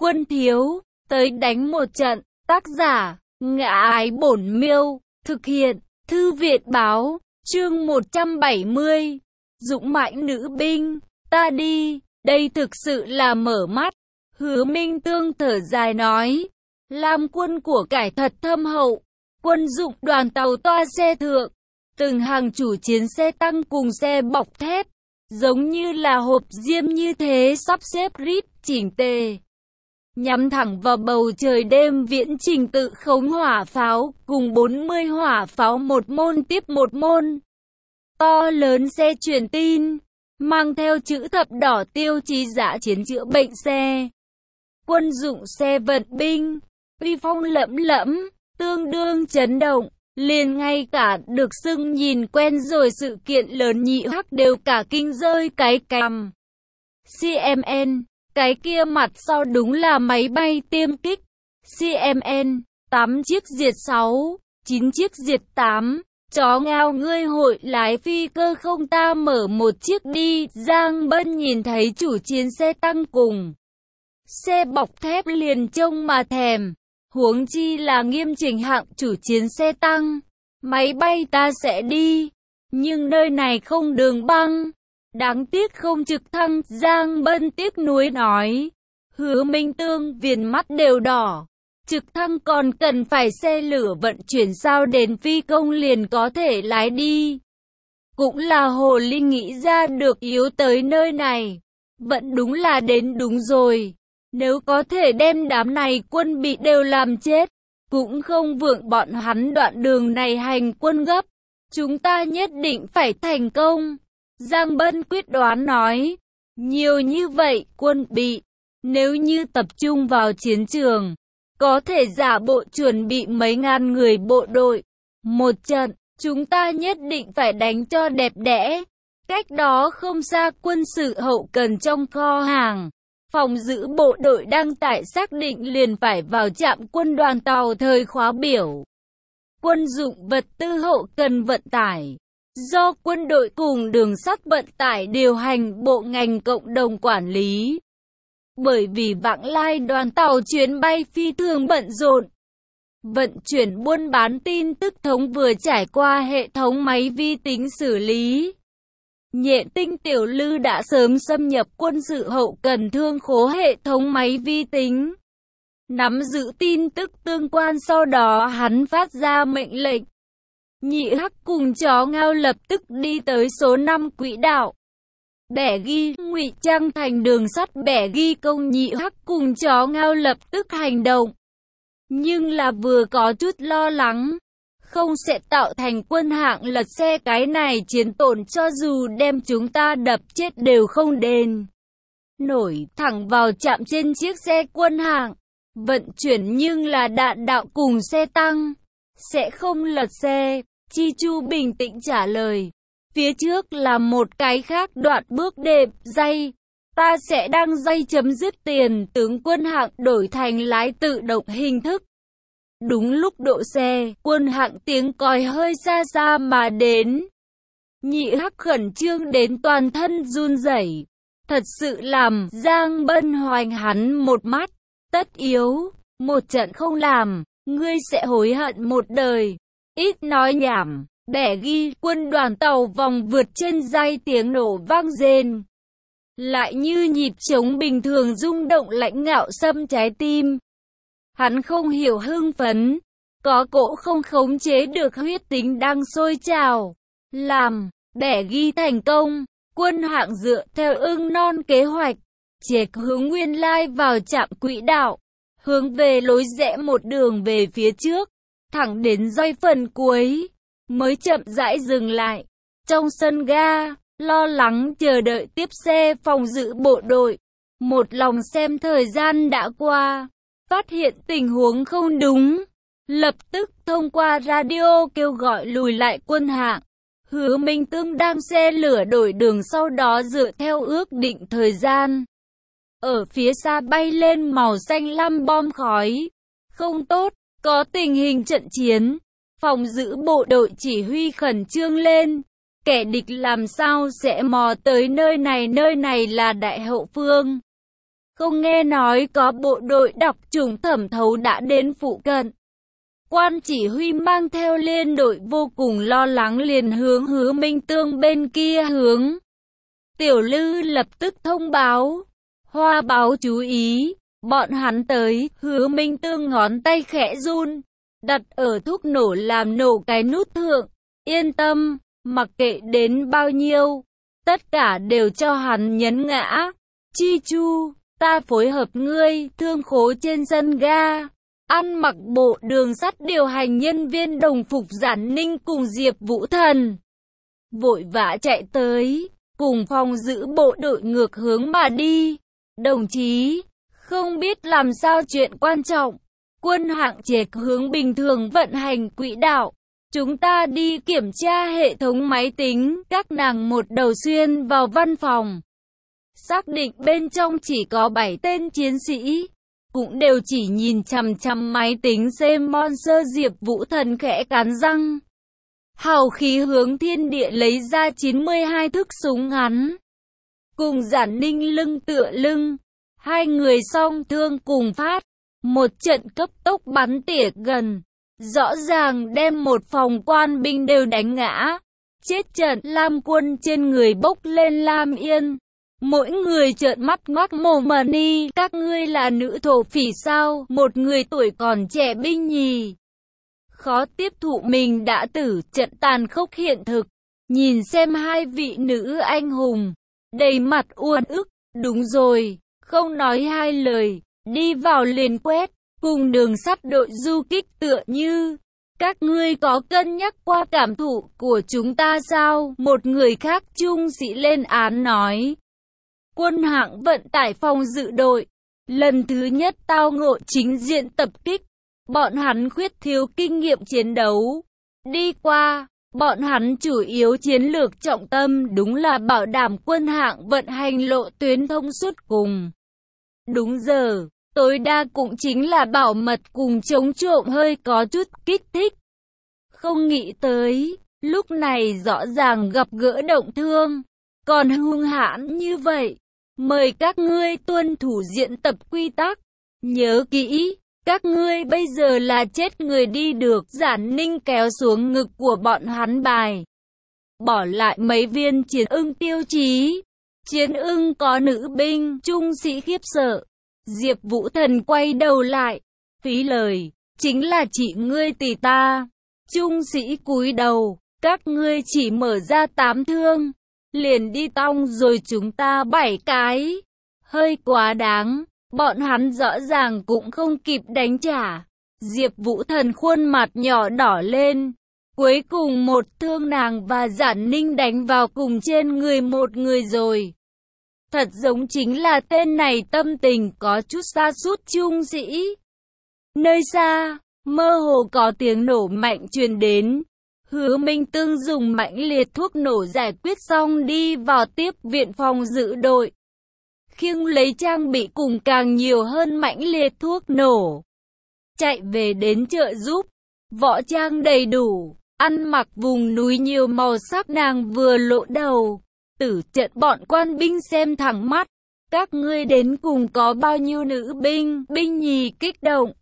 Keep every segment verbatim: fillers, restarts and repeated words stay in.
Quân thiếu, tới đánh một trận. Tác giả, Ngã Ái Bổn Miêu. Thực hiện, Thư Việt Báo. Chương một trăm bảy mươi. Dũng mãnh nữ binh. Ta đi. Đây thực sự là mở mắt. Hứa Minh Tương thở dài nói. Lam quân của cải thật thâm hậu. Quân dụng đoàn tàu toa xe thượng. Từng hàng chủ chiến xe tăng cùng xe bọc thép. Giống như là hộp diêm như thế, sắp xếp rít chỉnh tề. Nhắm thẳng vào bầu trời đêm, viễn trình tự khống hỏa pháo, cùng bốn mươi hỏa pháo một môn tiếp một môn. To lớn xe truyền tin, mang theo chữ thập đỏ tiêu chí dã chiến chữa bệnh xe. Quân dụng xe vận binh, uy phong lẫm lẫm, tương đương chấn động. Liền ngay cả được xưng nhìn quen rồi sự kiện lớn nhị hắc đều cả kinh rơi cái cằm. xê em en, cái kia mặt sau đúng là máy bay tiêm kích. xê em en, tám chiếc diệt sáu, chín chiếc diệt tám. Chó ngao ngươi hội lái phi cơ không, ta mở một chiếc đi. Giang Bân nhìn thấy chủ chiến xe tăng cùng xe bọc thép liền trông mà thèm. Huống chi là nghiêm chỉnh hạng chủ chiến xe tăng. Máy bay ta sẽ đi, nhưng nơi này không đường băng. Đáng tiếc không trực thăng. Giang Bân tiếc nuối nói. Hứa Minh Tương viền mắt đều đỏ. Trực thăng còn cần phải xe lửa vận chuyển, sao đến phi công liền có thể lái đi. Cũng là hồ ly nghĩ ra được, yếu tới nơi này. Vẫn đúng là đến đúng rồi. Nếu có thể đem đám này quân bị đều làm chết, cũng không vượng bọn hắn đoạn đường này hành quân gấp. Chúng ta nhất định phải thành công. Giang Bân quyết đoán nói. Nhiều như vậy quân bị, nếu như tập trung vào chiến trường, có thể giả bộ chuẩn bị mấy ngàn người bộ đội. Một trận, chúng ta nhất định phải đánh cho đẹp đẽ. Cách đó không xa, quân sự hậu cần trong kho hàng. Phòng giữ bộ đội đang tại xác định liền phải vào trạm quân đoàn tàu thời khóa biểu. Quân dụng vật tư hậu cần vận tải, do quân đội cùng đường sắt vận tải điều hành, bộ ngành cộng đồng quản lý. Bởi vì vãng lai đoàn tàu chuyến bay phi thường bận rộn. Vận chuyển buôn bán tin tức thống vừa trải qua hệ thống máy vi tính xử lý. Nhện Tinh Tiểu Lư đã sớm xâm nhập quân sự hậu cần thương khố hệ thống máy vi tính, nắm giữ tin tức tương quan, sau đó hắn phát ra mệnh lệnh. Nhị hắc cùng chó ngao lập tức đi tới số năm quỹ đạo. Bẻ ghi, ngụy trang thành đường sắt bẻ ghi công. Nhị hắc cùng chó ngao lập tức hành động. Nhưng là vừa có chút lo lắng. Không sẽ tạo thành quân hạng lật xe, cái này chiến tổn cho dù đem chúng ta đập chết đều không đền nổi. Thẳng vào chạm trên chiếc xe quân hạng vận chuyển, nhưng là đạn đạo cùng xe tăng sẽ không lật xe. Chi Chu bình tĩnh trả lời. Phía trước là một cái khác đoạn bước đệm dây. Ta sẽ đăng dây chấm dứt tiền tướng quân hạng đổi thành lái tự động hình thức. Đúng lúc độ xe, quân hạng tiếng còi hơi xa xa mà đến. Nhị hắc khẩn trương đến toàn thân run rẩy. Thật sự làm Giang Bân hoành hắn một mắt. Tất yếu, một trận không làm, ngươi sẽ hối hận một đời. Ít nói nhảm, bẻ ghi, quân đoàn tàu vòng vượt trên dây, tiếng nổ vang rền. Lại như nhịp trống bình thường rung động lãnh ngạo xâm trái tim. Hắn không hiểu hưng phấn, có cỗ không khống chế được huyết tính đang sôi trào. Làm, bẻ ghi thành công, quân hạng dựa theo ưng non kế hoạch, chệch hướng nguyên lai vào trạm quỹ đạo, hướng về lối rẽ một đường về phía trước, thẳng đến dây phần cuối, mới chậm rãi dừng lại. Trong sân ga, lo lắng chờ đợi tiếp xe phòng giữ bộ đội, một lòng xem thời gian đã qua. Phát hiện tình huống không đúng, lập tức thông qua radio kêu gọi lùi lại quân hạng. Hứa Minh Tương đang xe lửa đổi đường, sau đó dựa theo ước định thời gian. Ở phía xa bay lên màu xanh lam bom khói. Không tốt, có tình hình trận chiến. Phòng giữ bộ đội chỉ huy khẩn trương lên. Kẻ địch làm sao sẽ mò tới nơi này, nơi này là đại hậu phương. không nghe nói có bộ đội đặc chủng thẩm thấu đã đến phụ cận. Quan chỉ huy mang theo liên đội vô cùng lo lắng liền hướng Hứa Minh Tương bên kia hướng. Tiểu Lư lập tức thông báo. Hoa báo chú ý, bọn hắn tới. Hứa Minh Tương ngón tay khẽ run, đặt ở thuốc nổ làm nổ cái nút thượng. Yên tâm, mặc kệ đến bao nhiêu, tất cả đều cho hắn nhấn ngã. Chi Chu, ta phối hợp ngươi. Thương Khố trên sân ga, ăn mặc bộ đường sắt điều hành nhân viên đồng phục Giản Ninh cùng Diệp Vũ Thần vội vã chạy tới, cùng phòng giữ bộ đội ngược hướng mà đi. Đồng chí, không biết làm sao chuyện quan trọng, quân hạng chế hướng bình thường vận hành quỹ đạo. Chúng ta đi kiểm tra hệ thống máy tính. Các nàng một đầu xuyên vào văn phòng, xác định bên trong chỉ có bảy tên chiến sĩ, cũng đều chỉ nhìn chằm chằm máy tính xem monster. Diệp Vũ Thần khẽ cắn răng, hào khí hướng thiên địa lấy ra chín mươi hai thức súng ngắn, cùng Giản Ninh lưng tựa lưng, hai người song thương cùng phát, một trận cấp tốc bắn tỉa gần, rõ ràng đem một phòng quan binh đều đánh ngã. Chết trận. Lam Quân trên người bốc lên lam yên, mỗi người trợn mắt ngoác mồm mà ni. Các ngươi là nữ thổ phỉ sao? Một người tuổi còn trẻ binh nhì khó tiếp thụ mình đã tử trận tàn khốc hiện thực, nhìn xem hai vị nữ anh hùng, đầy mặt uất ức. Đúng rồi, không nói hai lời, đi vào liền quét, cùng đường sắt đội du kích tựa như. Các ngươi có cân nhắc qua cảm thụ của chúng ta sao? Một người khác trung sĩ lên án nói. Quân hạng vận tải phòng dự đội, lần thứ nhất tao ngộ chính diện tập kích. Bọn hắn khuyết thiếu kinh nghiệm chiến đấu. Đi qua, bọn hắn chủ yếu chiến lược trọng tâm đúng là bảo đảm quân hạng vận hành lộ tuyến thông suốt cùng đúng giờ, tối đa cũng chính là bảo mật cùng chống trộm hơi có chút kích thích. Không nghĩ tới, lúc này rõ ràng gặp gỡ động thương, còn hung hãn như vậy. Mời các ngươi tuân thủ diễn tập quy tắc. Nhớ kỹ, các ngươi bây giờ là chết người đi được. Giản Ninh kéo xuống ngực của bọn hắn bài, bỏ lại mấy viên chiến ưng tiêu chí. Chiến ưng có nữ binh, trung sĩ khiếp sợ. Diệp Vũ Thần quay đầu lại, phí lời, chính là chị ngươi tỷ ta. Trung sĩ cúi đầu, các ngươi chỉ mở ra tám thương, liền đi tong rồi chúng ta bảy cái. Hơi quá đáng, bọn hắn rõ ràng cũng không kịp đánh trả. Diệp Vũ Thần khuôn mặt nhỏ đỏ lên. Cuối cùng một thương nàng và Giản Ninh đánh vào cùng trên người một người rồi. Thật giống chính là tên này tâm tình có chút sa sút trung sĩ. Nơi xa, mơ hồ có tiếng nổ mạnh truyền đến. Hứa Minh Tương dùng mãnh liệt thuốc nổ giải quyết xong đi vào tiếp viện phòng dự đội. Khiêng lấy trang bị cùng càng nhiều hơn mãnh liệt thuốc nổ. Chạy về đến chợ giúp, võ trang đầy đủ, ăn mặc vùng núi nhiều màu sắc nàng vừa lộ đầu. Tử trận bọn quan binh xem thẳng mắt. Các ngươi đến cùng có bao nhiêu nữ binh? Binh nhì kích động.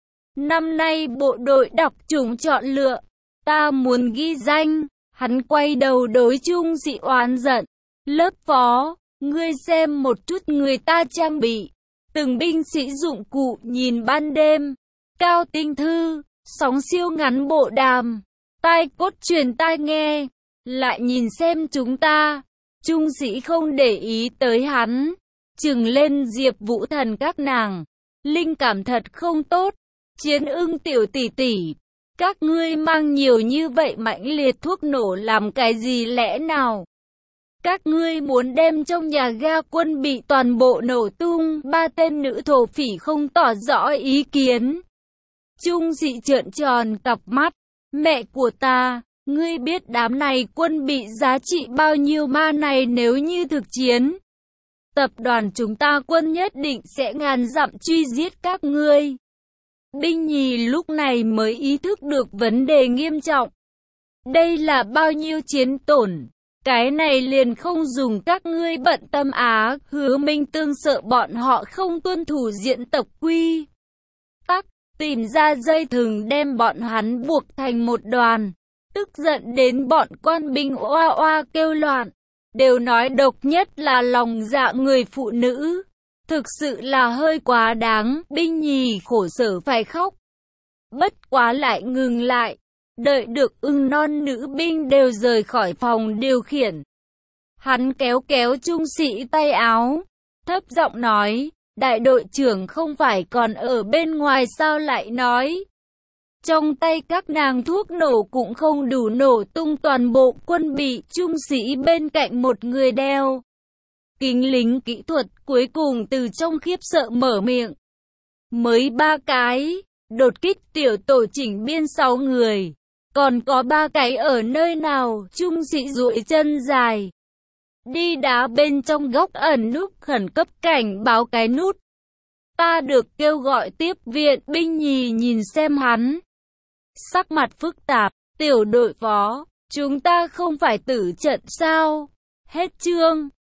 Năm nay bộ đội đặc chủng chọn lựa, ta muốn ghi danh. Hắn quay đầu đối trung sĩ oán giận. Lớp phó, ngươi xem một chút người ta trang bị. Từng binh sĩ dụng cụ nhìn ban đêm. Cao tinh thư, sóng siêu ngắn bộ đàm, tai cốt truyền tai nghe. Lại nhìn xem chúng ta. Trung sĩ không để ý tới hắn, trừng lên Diệp Vũ Thần các nàng. Linh cảm thật không tốt. Chiến ưng tiểu tỷ tỷ, các ngươi mang nhiều như vậy mãnh liệt thuốc nổ làm cái gì lẽ nào? Các ngươi muốn đem trong nhà ga quân bị toàn bộ nổ tung. Ba tên nữ thổ phỉ không tỏ rõ ý kiến. Trung sĩ trợn tròn cặp mắt. Mẹ của ta, ngươi biết đám này quân bị giá trị bao nhiêu ma này nếu như thực chiến? Tập đoàn chúng ta quân nhất định sẽ ngàn dặm truy giết các ngươi. Binh nhì lúc này mới ý thức được vấn đề nghiêm trọng. Đây là bao nhiêu chiến tổn? Cái này liền không dùng các ngươi bận tâm á. Hứa Minh Tương sợ bọn họ không tuân thủ diễn tập quy tắc, tìm ra dây thừng đem bọn hắn buộc thành một đoàn, tức giận đến bọn quan binh oa oa kêu loạn, đều nói độc nhất là lòng dạ người phụ nữ, thực sự là hơi quá đáng. Binh nhì khổ sở phải khóc, bất quá lại ngừng lại, đợi được ưng non nữ binh đều rời khỏi phòng điều khiển. Hắn kéo kéo trung sĩ tay áo, thấp giọng nói, đại đội trưởng không phải còn ở bên ngoài sao lại nói. Trong tay các nàng thuốc nổ cũng không đủ nổ tung toàn bộ quân bị. Trung sĩ bên cạnh một người đeo kính lính kỹ thuật cuối cùng từ trong khiếp sợ mở miệng. Mới ba cái, đột kích tiểu tổ chỉnh biên sáu người, còn có ba cái ở nơi nào? Trung sĩ duỗi chân dài, đi đá bên trong góc ẩn núp khẩn cấp cảnh báo cái nút. Ta được kêu gọi tiếp viện. Binh nhì nhìn xem hắn, sắc mặt phức tạp. Tiểu đội phó, chúng ta không phải tử trận sao? Hết chương.